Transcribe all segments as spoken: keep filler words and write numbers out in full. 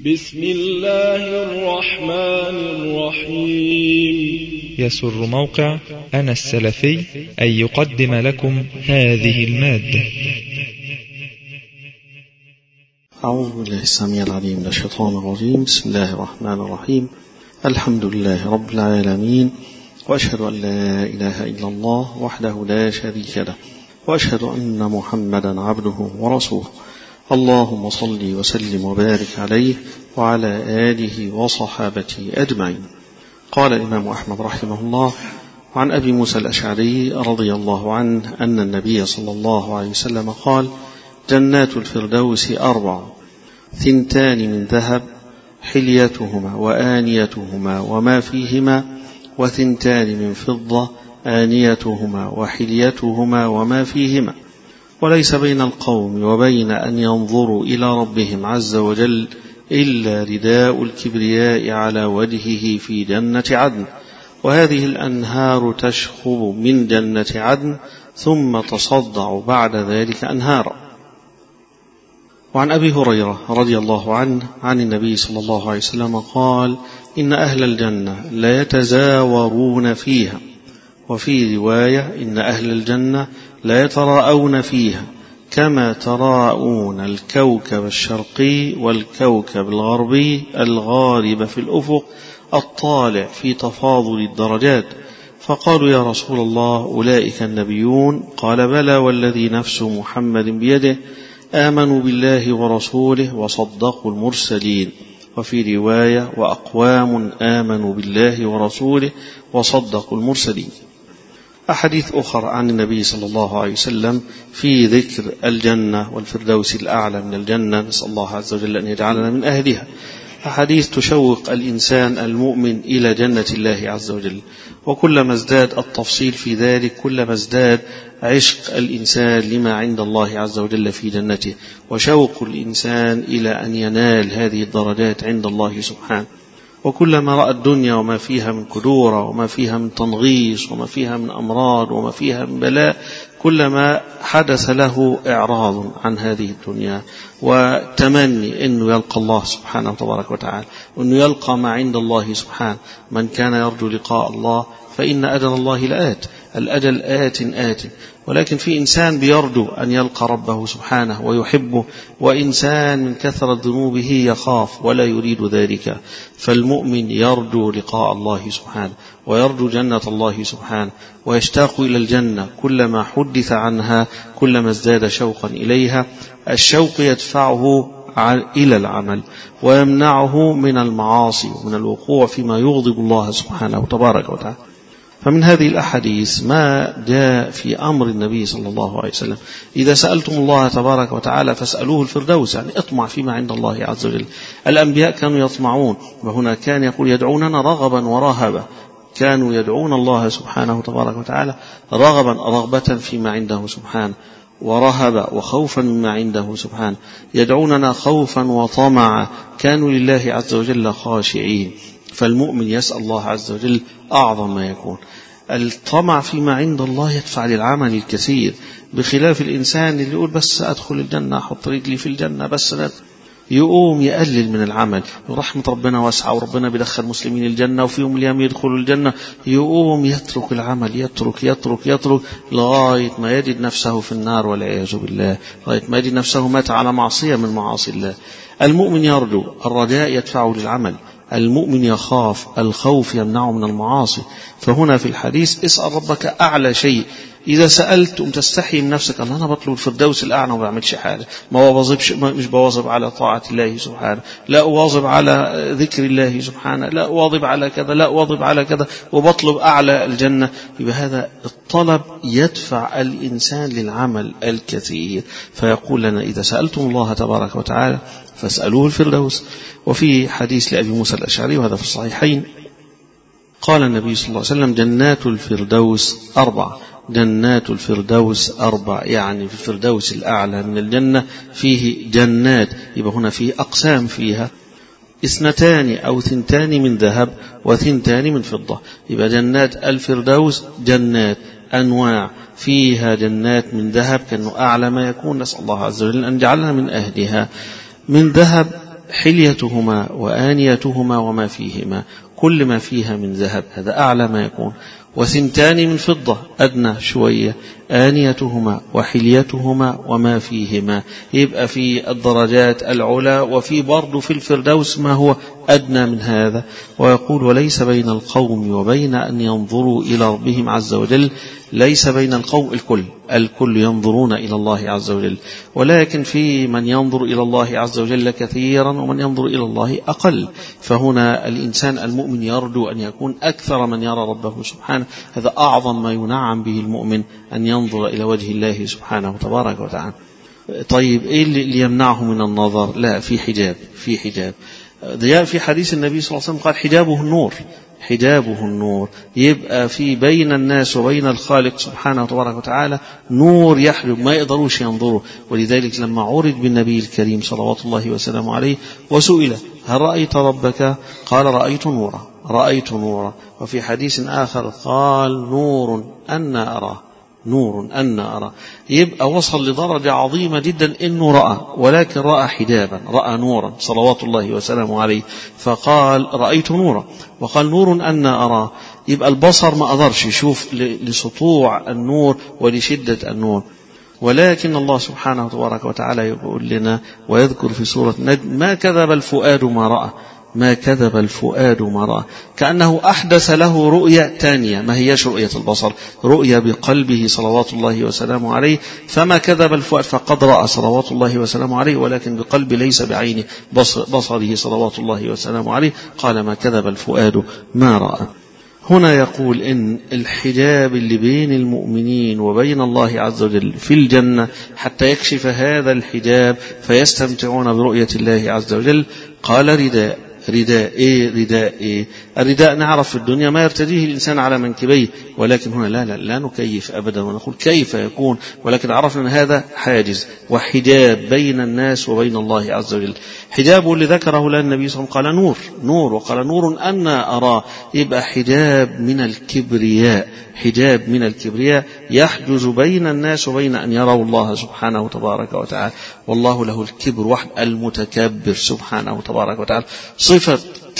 بسم الله الرحمن الرحيم. يسر موقع أنا السلفي أن يقدم لكم هذه المادة. أعوذ بالله السميع العليم من الشيطان الرجيم. بسم الله الرحمن الرحيم. الحمد لله رب العالمين، وأشهد أن لا إله إلا الله وحده لا شريك له، وأشهد أن محمدا عبده ورسوله. اللهم صل وسلم وبارك عليه وعلى آله وصحابته أجمعين. قال الإمام أحمد رحمه الله عن أبي موسى الأشعري رضي الله عنه أن النبي صلى الله عليه وسلم قال: جنات الفردوس أربع، ثنتان من ذهب حليتهما وآنيتهما وما فيهما، وثنتان من فضة آنيتهما وحليتهما وما فيهما. وليس بين القوم وبين أن ينظروا إلى ربهم عز وجل إلا رداء الكبرياء على وجهه في جنة عدن، وهذه الأنهار تشخب من جنة عدن ثم تصدع بعد ذلك أنهارا. وعن أبي هريرة رضي الله عنه عن النبي صلى الله عليه وسلم قال: إن أهل الجنة لا يتزاورون فيها، وفي رواية: إن أهل الجنة لا يتراءون فيها كما تراءون الكوكب الشرقي والكوكب الغربي الغارب في الأفق الطالع في تفاضل الدرجات. فقالوا: يا رسول الله، أولئك النبيون؟ قال: بلى والذي نفس محمد بيده، آمنوا بالله ورسوله وصدقوا المرسلين. وفي رواية: وأقوام آمنوا بالله ورسوله وصدقوا المرسلين. أحاديث أخرى عن النبي صلى الله عليه وسلم في ذكر الجنة والفردوس الأعلى من الجنة، نسأل الله عز وجل أن يجعلنا من أهلها. أحاديث تشوق الإنسان المؤمن إلى جنة الله عز وجل، وكلما ازداد التفصيل في ذلك كلما ازداد عشق الإنسان لما عند الله عز وجل في جنته، وشوق الإنسان إلى أن ينال هذه الدرجات عند الله سبحانه. وكلما رأى الدنيا وما فيها من كدورة وما فيها من تنغيص وما فيها من أمراض وما فيها من بلاء، كلما حدث له إعراض عن هذه الدنيا وتمني أنه يلقى الله سبحانه تبارك وتعالى، وأنه يلقى ما عند الله سبحانه. من كان يرجو لقاء الله فإن أجل الله لآت، الأجل آت آت. ولكن في إنسان بيرجو أن يلقى ربه سبحانه ويحبه، وإنسان من كثرة ذنوبه يخاف ولا يريد ذلك. فالمؤمن يرجو لقاء الله سبحانه ويرجو جنة الله سبحانه ويشتاق إلى الجنة، كلما حدث عنها كلما ازداد شوقا إليها. الشوق يدفعه إلى العمل ويمنعه من المعاصي ومن الوقوع فيما يغضب الله سبحانه تبارك وتعالى. فمن هذه الأحاديث ما جاء في أمر النبي صلى الله عليه وسلم: إذا سألتم الله تبارك وتعالى فاسألوه الفردوس، يعني اطمع فيما عند الله عز وجل. الأنبياء كانوا يطمعون، وهنا كان يقول: يدعوننا رغبا ورهبا. كانوا يدعون الله سبحانه تبارك وتعالى رغبا رغبة فيما عنده سبحانه، ورهبا وخوفا مما عنده سبحانه. يدعوننا خوفا وطمعا، كانوا لله عز وجل خاشعين. فالمؤمن يسأل الله عز وجل أعظم ما يكون. الطمع فيما عند الله يدفع للعمل الكثير، بخلاف الإنسان اللي يقول: بس أدخل الجنة، أحط رجلي في الجنة بس، يقوم يقلل من العمل. رحمة ربنا واسعة وربنا بيدخل مسلمين الجنة وفي يوم الأيام يدخلوا الجنة، يقوم يترك العمل، يترك يترك يترك لغاية ما يجد نفسه في النار والعياذ بالله، لغاية ما يجد نفسه مات على معصية من معاصي الله. المؤمن يرجو، الرجاء يدفعه للعمل. المؤمن يخاف، الخوف يمنعه من المعاصي. فهنا في الحديث: اسأل ربك أعلى شيء. إذا سألت تستحي من نفسك: الله أنا بطلب الفردوس الأعلى وما بعملش حاجة، ما بواظبش، مش بواظب على طاعة الله سبحانه، لا أواظب على ذكر الله سبحانه، لا أواظب على كذا، لا أواظب على كذا، وبطلب أعلى الجنة. يبقى هذا الطلب يدفع الإنسان للعمل الكثير. فيقول لنا: إذا سألتم الله تبارك وتعالى فاسألوه الفردوس. وفي حديث لأبي موسى الأشعري وهذا في الصحيحين قال النبي صلى الله عليه وسلم: جنات الفردوس أربع. جنات الفردوس أربع، يعني في الفردوس الأعلى من الجنة فيه جنات، يبقى هنا فيه أقسام فيها: اثنتان أو ثنتان من ذهب وثنتان من فضة. يبقى جنات الفردوس جنات أنواع، فيها جنات من ذهب كأنه أعلى ما يكون، نسأل الله عز وجل أن جعلنا من أهلها. من ذهب حليتهما وآنيتهما وما فيهما، كل ما فيها من ذهب هذا أعلى ما يكون، وثنتان من فضة أدنى شوية، آنيتهما وحليتهما وما فيهما، يبقى في الدرجات العلا، وفي برضو في الفردوس ما هو أدنى من هذا. ويقول وليس بين القوم وبين أن ينظروا إلى ربهم عز وجل، ليس بين القوم الكل، الكل ينظرون إلى الله عز وجل، ولكن في من ينظر إلى الله عز وجل كثيرا ومن ينظر إلى الله أقل. فهنا الإنسان المؤمن يرجو أن يكون أكثر من يرى ربه سبحانه، هذا أعظم ما ينعم به المؤمن أن ينظر إلى وجه الله سبحانه تبارك وتعالى. طيب إيه اللي يمنعه من النظر؟ لا، في حجاب، في حجاب. ضياء في حديث النبي صلى الله عليه وسلم قال حجابه النور، حجابه النور، يبقى في بين الناس وبين الخالق سبحانه تبارك وتعالى نور يحجب، ما يقدروش ينظروا. ولذلك لما عرض بالنبي الكريم صلوات الله وسلامه عليه وسئل هل رأيت ربك؟ قال رأيت نورا، رأيت نورا. وفي حديث آخر قال نور أنا أراه، نور أنا أراه. يبقى وصل لدرجة عظيمة جدا إنه رأى، ولكن رأى حجابا، رأى نورا صلوات الله وسلامه عليه، فقال رأيت نورا، وقال نور أنا أراه. يبقى البصر ما قدرش يشوف لسطوع النور ولشدة النور. ولكن الله سبحانه تبارك وتعالى يقول لنا ويذكر في سورة نجم ما كذب الفؤاد ما رأى، ما كذب الفؤاد ما رأى، كأنه أحدث له رؤية تانية، ما هيش رؤية البصر، رؤية بقلبه صلوات الله وسلامه عليه. فما كذب الفؤاد، فقد رأى صلوات الله وسلامه عليه، ولكن بقلب ليس بعين بصره صلوات الله وسلامه عليه. قال ما كذب الفؤاد ما رأى. هنا يقول إن الحجاب اللي بين المؤمنين وبين الله عز وجل في الجنة حتى يكشف هذا الحجاب فيستمتعون برؤية الله عز وجل. قال رداء، رداء إيه؟ رداء إيه؟ الرداء نعرف في الدنيا ما يرتديه الإنسان على منكبيه، ولكن هنا لا لا, لا نكيف أبدا ونقول كيف يكون، ولكن عرفنا أن هذا حاجز وحجاب بين الناس وبين الله عز وجل. حجابه اللي ذكره لنا النبي صلى الله عليه وسلم قال نور، نور، وقال نور أنا أراه. يبقى حجاب من الكبرياء، حجاب من الكبرياء يحجز بين الناس وبين أن يروا الله سبحانه تبارك وتعالى. والله له الكبر وحد، المتكبر سبحانه تبارك وتعالى، صفة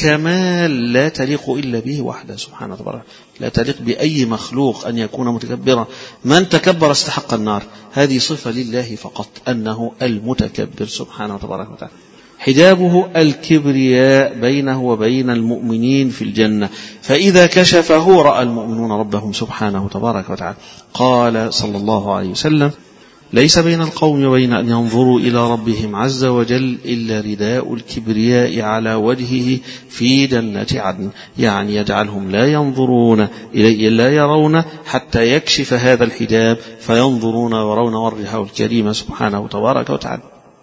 كمال لا تليق إلا به وحده سبحانه تبارك، لا تليق بأي مخلوق أن يكون متكبرا. من تكبر استحق النار، هذه صفة لله فقط، أنه المتكبر سبحانه تبارك وتعالى. حجابه الكبرياء بينه وبين المؤمنين في الجنة، فإذا كشفه رأى المؤمنون ربهم سبحانه تبارك وتعالى. قال صلى الله عليه وسلم ليس بين القوم وبين أن ينظروا إلى ربهم عز وجل إلا رداء الكبرياء على وجهه في جنة عدن، يعني يجعلهم لا ينظرون إليه، لا يرون حتى يكشف هذا الحجاب فينظرون ويرون وجهه الكريم سبحانه تبارك وتعالى.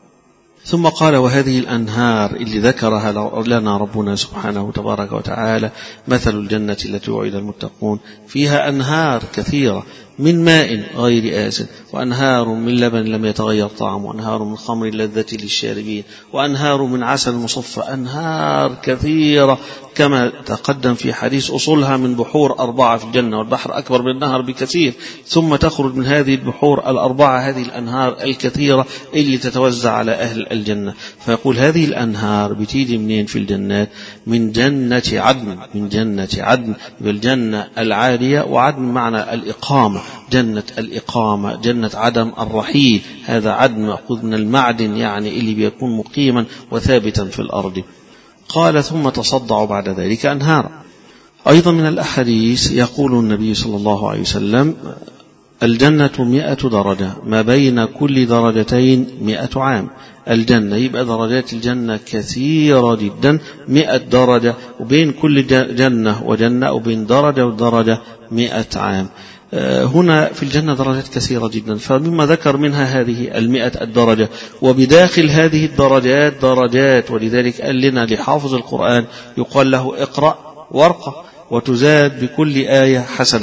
ثم قال وهذه الأنهار اللي ذكرها لنا ربنا سبحانه تبارك وتعالى مثل الجنة التي وعد المتقون، فيها أنهار كثيرة من ماء غير آسن، وأنهار من لبن لم يتغير طعمه، وأنهار من خمر لذة للشاربين، وأنهار من عسل مصفى، أنهار كثيرة كما تقدم في حديث أصولها من بحور أربعة في الجنة، والبحر أكبر من النهر بكثير، ثم تخرج من هذه البحور الأربعة هذه الأنهار الكثيرة اللي تتوزع على أهل الجنة. فيقول هذه الأنهار بتيجي منين في الجنات؟ من جنة عدن، من جنة عدن، بالجنة العالية، وعدن معنى الإقامة، جنة الإقامة، جنة عدم الرحيل، هذا عدن مأخوذ من المعدن، يعني اللي بيكون مقيما وثابتا في الأرض. قال ثم تصدعوا بعد ذلك أنهار. أيضا من الأحاديث يقول النبي صلى الله عليه وسلم الجنة مئة درجة، ما بين كل درجتين مئة عام. الجنة يبقى درجات الجنة كثيرة جدا، مئة درجة، وبين كل جنة وجنة وبين درجة ودرجة مئة عام. هنا في الجنة درجات كثيرة جدا، فمما ذكر منها هذه المئة الدرجة، وبداخل هذه الدرجات درجات. ولذلك قال لنا لحافظ القرآن يقال له اقرأ وارقى، وتزاد بكل آية حسنة.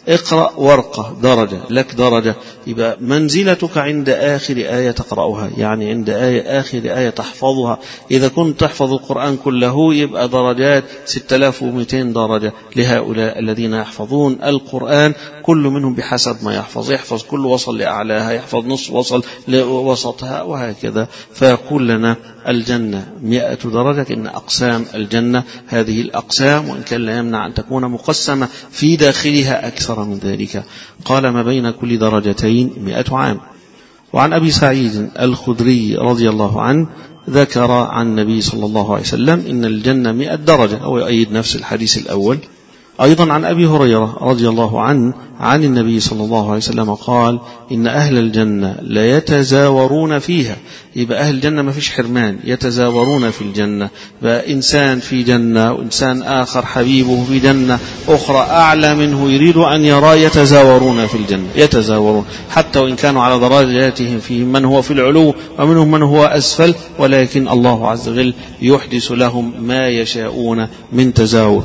اقرأ ورقة درجة لك درجة، يبقى منزلتك عند آخر آية تقرأها، يعني عند آية آخر آية تحفظها. إذا كنت تحفظ القرآن كله يبقى درجات ستة آلاف ومئتين درجة لهؤلاء الذين يحفظون القرآن، كل منهم بحسب ما يحفظ، يحفظ كل وصل لأعلاها، يحفظ نصف وصل لوسطها وهكذا. فيقول لنا الجنة مئة درجة، إن أقسام الجنة هذه الأقسام، وإن كان لا يمنع أن تكون مقسمة في داخلها أكثر من ذلك. قال ما بين كل درجتين مئة عام. وعن أبي سعيد الخدري رضي الله عنه ذكر عن النبي صلى الله عليه وسلم إن الجنة مئة درجة، أو يؤيد نفس الحديث الأول. أيضا عن أبي هريرة رضي الله عنه عن النبي صلى الله عليه وسلم قال إن أهل الجنة لا يتزاورون فيها، يبقى أهل الجنة ما فيش حرمان، يتزاورون في الجنة، فإنسان في جنة وإنسان آخر حبيبه في جنة أخرى أعلى منه يريد أن يرى، يتزاورون في الجنة، يتزاورون حتى وإن كانوا على درجاتهم، فيهم من هو في العلو ومنهم من هو أسفل، ولكن الله عز وجل يحدث لهم ما يشاءون من تزاور.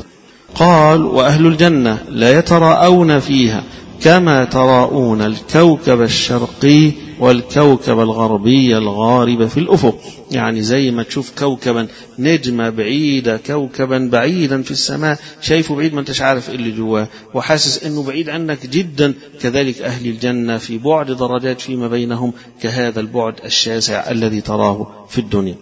قال وأهل الجنة لا يتراءون فيها كما تراءون الكوكب الشرقي والكوكب الغربي الغارب في الأفق، يعني زي ما تشوف كوكبا نجمة بعيدة، كوكبا بعيدا في السماء شايفه بعيد ما انتش عارف اللي جواه وحاسس انه بعيد عنك جدا، كذلك أهل الجنة في بعد درجات فيما بينهم كهذا البعد الشاسع الذي تراه في الدنيا.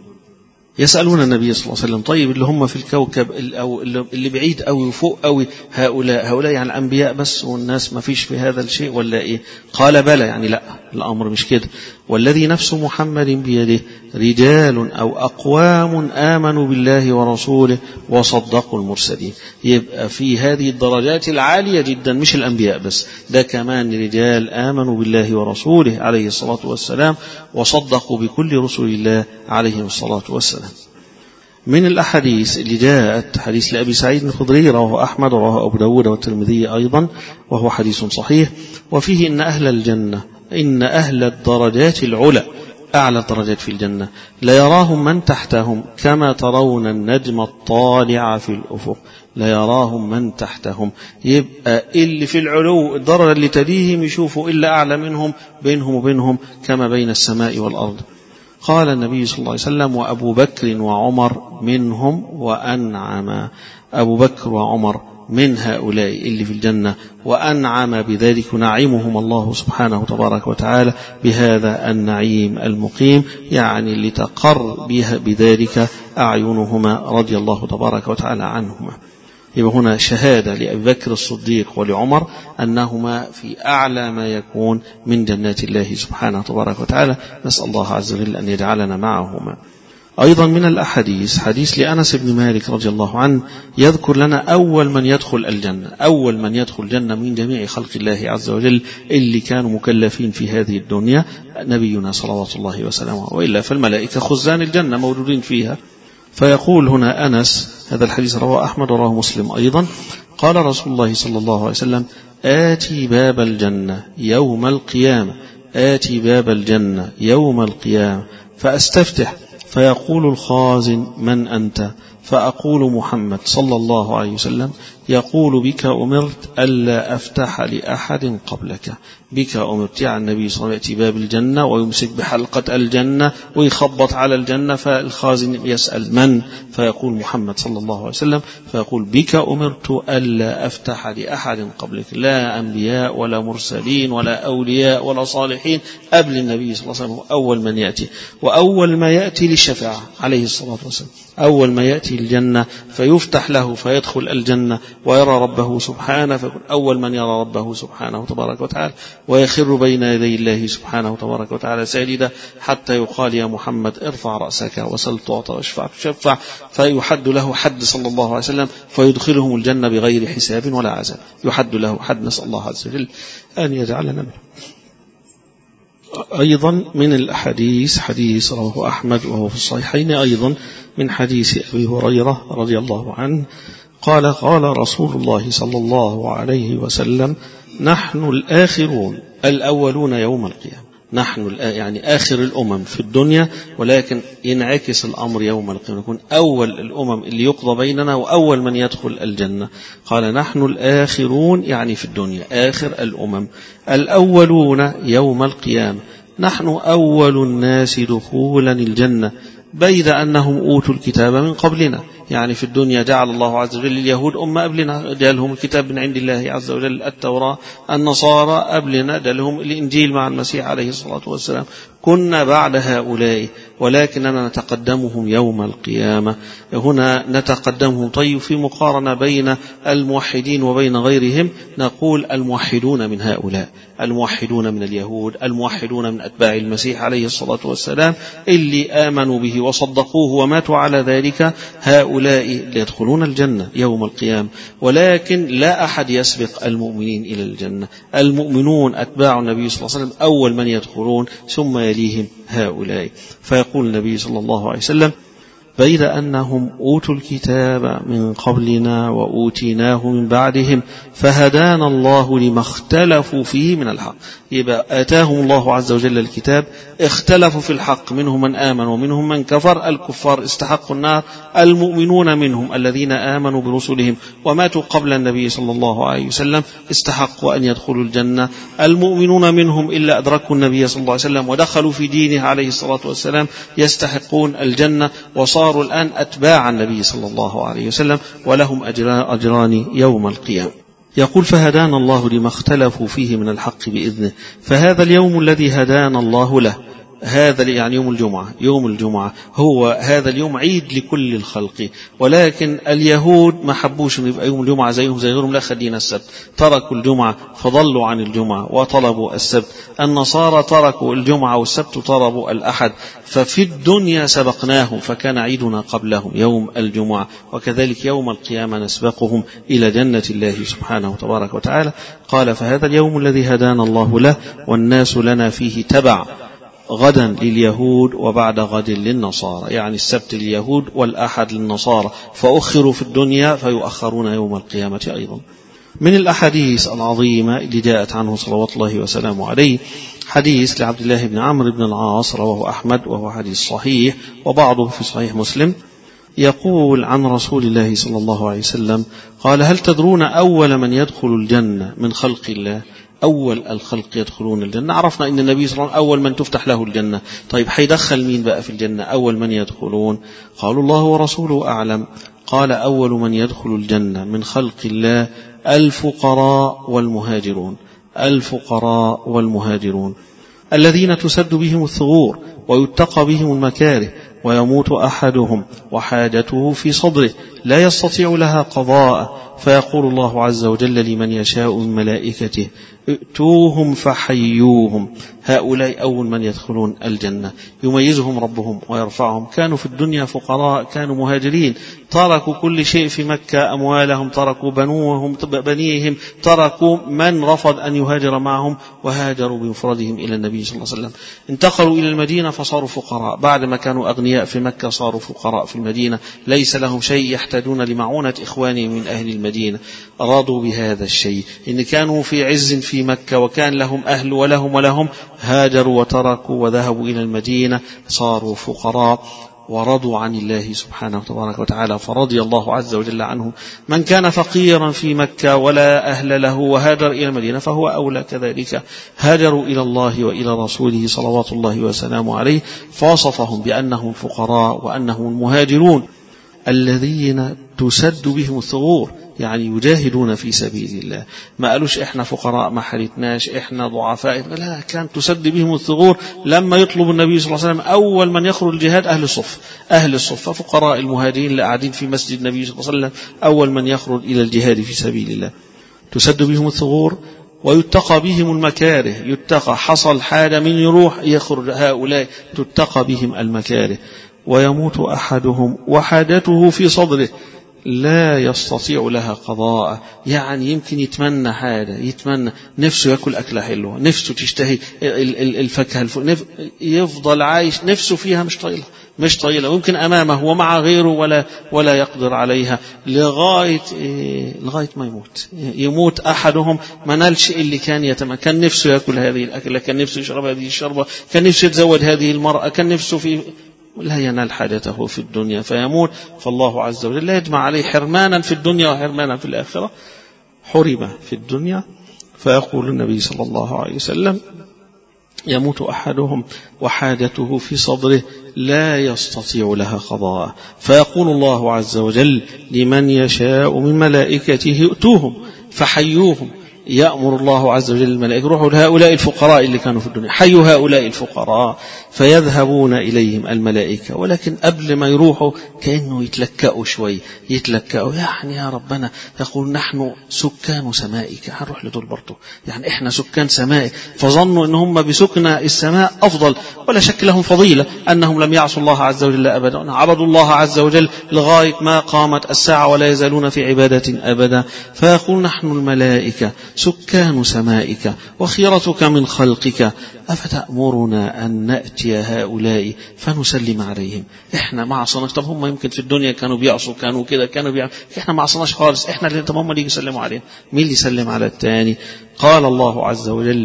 يسألون النبي صلى الله عليه وسلم طيب اللي هم في الكوكب أو اللي بعيد أو وفوق أو هؤلاء هؤلاء يعني الأنبياء بس والناس ما فيش في هذا الشيء ولا إيه؟ قال بلى، يعني لا الأمر مش كده. والذي نفس محمد بيده رجال أو أقوام آمنوا بالله ورسوله وصدقوا المرسلين، يبقى في هذه الدرجات العالية جدا مش الأنبياء بس، ده كمان رجال آمنوا بالله ورسوله عليه الصلاة والسلام وصدقوا بكل رسل الله عليه الصلاة والسلام. من الأحاديث اللي جاءت حديث لأبي سعيد الخدري رواه أحمد ورواه أبو داود والترمذي أيضا وهو حديث صحيح، وفيه إن أهل الجنة إن أهل الدرجات العلى أعلى الدرجات في الجنة لا يراهم من تحتهم كما ترون النجم الطالع في الأفق، لا يراهم من تحتهم، يبقى اللي في العلو الدرجة اللي تليهم يشوفوا إلا أعلى منهم، بينهم وبينهم كما بين السماء والأرض. قال النبي صلى الله عليه وسلم وأبو بكر وعمر منهم وأنعم، أبو بكر وعمر من هؤلاء اللي في الجنة، وأنعم بذلك نعيمهم الله سبحانه تبارك وتعالى بهذا النعيم المقيم، يعني لتقر بها بذلك أعينهما رضي الله تبارك وتعالى عنهما. يبقى هنا شهادة لأبي بكر الصديق ولعمر أنهما في أعلى ما يكون من جنات الله سبحانه تبارك وتعالى، نسأل الله عز وجل أن يجعلنا معهما. أيضا من الأحاديث حديث لأنس بن مالك رضي الله عنه يذكر لنا أول من يدخل الجنة، أول من يدخل الجنة من جميع خلق الله عز وجل اللي كانوا مكلفين في هذه الدنيا نبينا صلوات الله وسلامه، وإلا فالملائكة خزان الجنة موجودين فيها. فيقول هنا أنس، هذا الحديث رواه أحمد وراه مسلم أيضا، قال رسول الله صلى الله عليه وسلم آتي باب الجنة يوم القيامة، آتي باب الجنة يوم القيامة فأستفتح فيقول الخازن من أنت؟ فأقول محمد صلى الله عليه وسلم، يقول بك أمرت ألا أفتح لأحد قبلك، بك أمرت، يعني النبي صلى الله عليه وسلم يأتي باب الجنة ويمسك بحلقة الجنة ويخبط على الجنة، فالخازن يسأل من؟ فيقول محمد صلى الله عليه وسلم، فيقول بك أمرت ألا أفتح لأحد قبلك، لا أنبياء ولا مرسلين ولا أولياء ولا صالحين قبل النبي صلى الله عليه وسلم، أول من يأتي، وأول ما يأتي للشفاعة عليه الصلاة والسلام، أول ما يأتي الجنة فيفتح له فيدخل الجنة ويرى ربه سبحانه، فيكون أول من يرى ربه سبحانه تبارك وتعالى، ويخر بين يدي الله سبحانه تبارك وتعالى ساجدا حتى يقال يا محمد ارفع رأسك وسل تعطى واشفع تشفع، فيحد له حد صلى الله عليه وسلم فيدخلهم الجنة بغير حساب ولا عذاب، يحد له حد، نسأل الله عز وجل أن يجعلنا منه. أيضا من الأحاديث حديث رواه أحمد وهو في الصحيحين أيضا من حديث أبي هريرة رضي الله عنه قال قال رسول الله صلى الله عليه وسلم نحن الآخرون الأولون يوم القيامة، نحن يعني آخر الأمم في الدنيا، ولكن ينعكس الأمر يوم القيامة، نكون أول الأمم اللي يقضى بيننا وأول من يدخل الجنة. قال نحن الآخرون يعني في الدنيا آخر الأمم، الأولون يوم القيامة، نحن أول الناس دخولا الجنة بيد أنهم أوتوا الكتاب من قبلنا. يعني في الدنيا جعل الله عز وجل اليهود أمة قبلنا، جعلهم الكتاب من عند الله عز وجل التوراة، النصارى قبلنا جعلهم الإنجيل مع المسيح عليه الصلاة والسلام، كنا بعد هؤلاء ولكننا نتقدمهم يوم القيامة. هنا نتقدمهم. طيب في مقارنة بين الموحدين وبين غيرهم نقول الموحدون من هؤلاء، الموحدون من اليهود، الموحدون من أتباع المسيح عليه الصلاة والسلام اللي آمنوا به وصدقوه وماتوا على ذلك، هؤلاء يدخلون الجنة يوم القيامة. ولكن لا أحد يسبق المؤمنين إلى الجنة، المؤمنون أتباع النبي صلى الله عليه وسلم أول من يدخلون ثم يليهم هؤلاء. فيقول النبي صلى الله عليه وسلم بيد أنهم أوتوا الكتاب من قبلنا وأوتيناه من بعدهم فهدانا الله لما اختلفوا فيه من الحق. يبقى آتاهم الله عز وجل الكتاب، اختلفوا في الحق، منهم من آمن ومنهم من كفر. الكفار استحقوا النار، المؤمنون منهم الذين آمنوا برسلهم وماتوا قبل النبي صلى الله عليه وسلم استحقوا أن يدخلوا الجنة. المؤمنون منهم إلا أدركوا النبي صلى الله عليه وسلم ودخلوا في دينه عليه الصلاة والسلام يستحقون الجنة، وصاروا الآن أتباع النبي صلى الله عليه وسلم ولهم أجران يوم القيامة. يقول فهدانا الله لما اختلفوا فيه من الحق بإذنه. فهذا اليوم الذي هدانا الله له، هذا يعني يوم الجمعة، يوم الجمعة هو هذا اليوم عيد لكل الخلق، ولكن اليهود ما حبوش يبقى يوم الجمعة زيهم زي غيرهم، لا خلينا السبت، تركوا الجمعة فضلوا عن الجمعة وطلبوا السبت. النصارى تركوا الجمعة والسبت وطلبوا الأحد. ففي الدنيا سبقناهم فكان عيدنا قبلهم يوم الجمعة، وكذلك يوم القيامة نسبقهم إلى جنة الله سبحانه وتبارك وتعالى. قال فهذا اليوم الذي هدانا الله له والناس لنا فيه تبع، غدا لليهود وبعد غد للنصارى، يعني السبت لليهود والأحد للنصارى، فأخروا في الدنيا فيؤخرون يوم القيامة أيضا. من الأحاديث العظيمة اللي جاءت عنه صلوات الله وسلامه عليه حديث لعبد الله بن عمرو بن العاص رواه أحمد وهو حديث صحيح وبعضه في صحيح مسلم، يقول عن رسول الله صلى الله عليه وسلم قال هل تدرون أول من يدخل الجنة من خلق الله؟ أول الخلق يدخلون الجنة. عرفنا أن النبي صلى الله عليه وسلم أول من تفتح له الجنة. طيب حيدخل مين بقى في الجنة أول من يدخلون؟ قالوا الله ورسوله أعلم. قال أول من يدخل الجنة من خلق الله الفقراء والمهاجرون، الفقراء والمهاجرون الذين تسد بهم الثغور ويتقى بهم المكاره ويموت أحدهم وحاجته في صدره لا يستطيع لها قضاء، فيقول الله عز وجل لمن يشاء من ملائكته ائتوهم فحيوهم. هؤلاء أول من يدخلون الجنة، يميزهم ربهم ويرفعهم. كانوا في الدنيا فقراء، كانوا مهاجرين، تركوا كل شيء في مكة، أموالهم تركوا، بنوهم بنيهم تركوا، من رفض أن يهاجر معهم وهاجروا بمفردهم إلى النبي صلى الله عليه وسلم. انتقلوا إلى المدينة فصاروا فقراء، بعد ما كانوا أغنياء في مكة صاروا فقراء في المدينة، ليس لهم شيء، يحتاجون لمعونة إخوانهم من أهل المدينة. رضوا بهذا الشيء، إن كانوا في عز في مكة وكان لهم أهل ولهم ولهم، هاجروا وتركوا وذهبوا إلى المدينة، صاروا فقراء ورضوا عن الله سبحانه وتبارك وتعالى، فرضي الله عز وجل عنهم. من كان فقيرا في مكة ولا أهل له وهاجر إلى المدينة فهو أولى كذلك. هاجروا إلى الله وإلى رسوله صلوات الله وسلامه عليه، فوصفهم بأنهم فقراء وأنهم المهاجرون الذين تسد بهم الثغور، يعني يجاهدون في سبيل الله. ما قالوش إحنا فقراء ما حرتناش، إحنا ضعفاء، لا، كان تسد بهم الثغور. لما يطلب النبي صلى الله عليه وسلم أول من يخرج الجهاد أهل الصف، أهل الصف فقراء المهاجرين اللي قاعدين في مسجد النبي صلى الله عليه وسلم أول من يخرج إلى الجهاد في سبيل الله. تسد بهم الثغور ويتقى بهم المكاره، يتقى، حصل حاجة من يروح يخرج هؤلاء تتقى بهم المكاره. ويموت أحدهم وحاجته في صدره لا يستطيع لها قضاء، يعني يمكن يتمنى حاجة، يتمنى نفسه يأكل أكلة حلوة، نفسه تشتهي الفاكهة، يفضل عايش نفسه فيها مش طايلها، مش طويلة، ويمكن أمامه ومع غيره ولا ولا يقدر عليها لغاية إيه؟ لغاية ما يموت. يموت أحدهم ما نالش اللي كان يتمنى، كان نفسه يأكل هذه الأكلة، كان نفسه يشرب هذه الشربة، كان نفسه يتزوج هذه المرأة، كان نفسه في لا ينال حاجته في الدنيا فيموت. فالله عز وجل لا يجمع عليه حرمانا في الدنيا وحرمانا في الآخرة. حرم في الدنيا، فيقول النبي صلى الله عليه وسلم: يموت أحدهم وحاجته في صدره لا يستطيع لها قضاء، فيقول الله عز وجل لمن يشاء من ملائكته ائتوهم فحيوهم. يأمر الله عز وجل الملائكة: روحوا لهؤلاء الفقراء اللي كانوا في الدنيا، حيوا هؤلاء الفقراء، فيذهبون إليهم الملائكة. ولكن قبل ما يروحوا كأنه يتلكأوا شوي، يتلكأوا يعني يا ربنا، يقول: نحن سكان سمائك، هنروح لدول برضه، يعني إحنا سكان سمائك. فظنوا أنهم بسكن السماء أفضل، ولا شك لهم فضيلة أنهم لم يعصوا الله عز وجل أبدا، عبدوا الله عز وجل لغاية ما قامت الساعة ولا يزالون في عبادة أبدا. فيقول: نحن الملائكة سكان سمائك وخيرتك من خلقك، أفتأمرنا أن نأتي هؤلاء فنسلم عليهم؟ إحنا ما عصناش. طب هم يمكن في الدنيا كانوا بيعصوا، كانوا كده، كانوا بيعصوا، إحنا ما عصناش خالص، إحنا اللي هم اللي يسلموا عليهم. مين اللي يسلم على الثاني؟ قال الله عز وجل: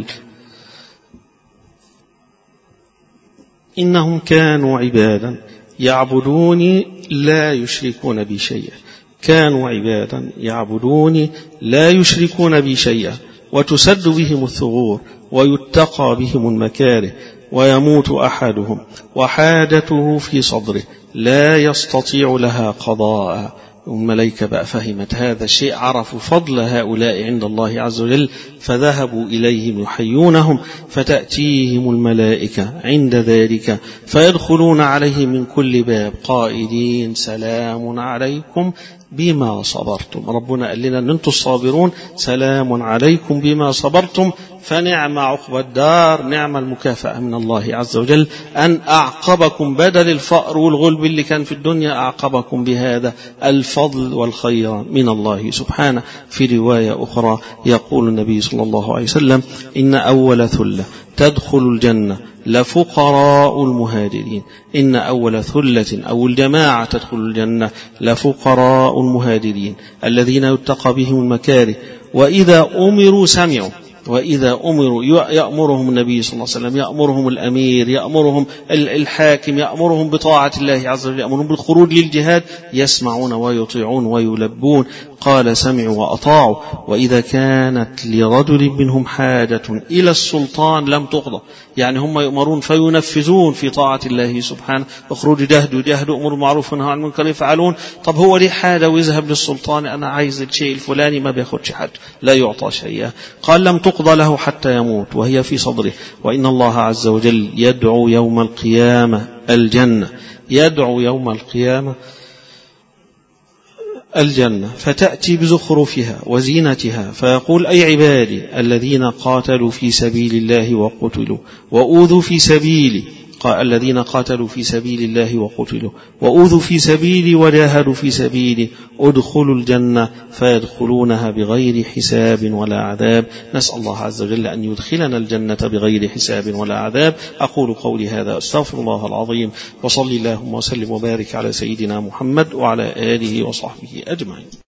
إنهم كانوا عبادا يعبدوني لا يشركون بي شيئا. كانوا عبادا يعبدوني لا يشركون بي شيئا، وتسد بهم الثغور ويتقى بهم المكاره، ويموت أحدهم وحاجته في صدره لا يستطيع لها قضاء. الملائكة بقى فهمت هذا الشيء، عرفوا فضل هؤلاء عند الله عز وجل، فذهبوا إليهم يحيونهم، فتأتيهم الملائكة عند ذلك فيدخلون عليهم من كل باب قائلين: سلام عليكم بما صبرتم. ربنا قال لنا أن أنتم الصابرون، سلام عليكم بما صبرتم، فنعم عقبى الدار، نعم المكافأة من الله عز وجل أن أعقبكم بدل الفقر والغلب اللي كان في الدنيا، أعقبكم بهذا الفضل والخير من الله سبحانه. في رواية أخرى يقول النبي صلى الله عليه وسلم: إن أول ثلة تدخل الجنة لفقراء المهاجرين. إن أول ثلة أو الجماعة تدخل الجنة لفقراء المهاجرين الذين يتقى بهم المكاره، وإذا أمروا سمعوا، وإذا أمروا يأمرهم النبي صلى الله عليه وسلم، يأمرهم الأمير، يأمرهم الحاكم، يأمرهم بطاعة الله عز وجل، يأمرهم بالخروج للجهاد، يسمعون ويطيعون ويلبون. قال: سمعوا وأطاعوا. وإذا كانت لرجل منهم حاجة إلى السلطان لم تقضى، يعني هم يؤمرون فينفذون في طاعة الله سبحانه، اخرج جهدوا جهدوا، أمر معروف ونهى عن المنكر يفعلون. طب هو ليه حاجة ويذهب للسلطان، أنا عايز الشيء الفلاني، ما بياخدش حاجة، لا يعطى شيئا. قال: لم تقضى له حتى يموت وهي في صدره. وإن الله عز وجل يدعو يوم القيامة الجنة، يدعو يوم القيامة الجنة، فتأتي بزخرفها وزينتها، فيقول: أي عبادي الذين قاتلوا في سبيل الله وقتلوا وأوذوا في سبيلي، الذين قاتلوا في سبيل الله وقتلوا وأوذوا في سبيلي وجاهدوا في سبيلي، ادخلوا الجنة، فيدخلونها بغير حساب ولا عذاب. نسأل الله عز وجل أن يدخلنا الجنة بغير حساب ولا عذاب. أقول قولي هذا، أستغفر الله العظيم، وصلي اللهم وسلم وبارك على سيدنا محمد وعلى آله وصحبه أجمعين.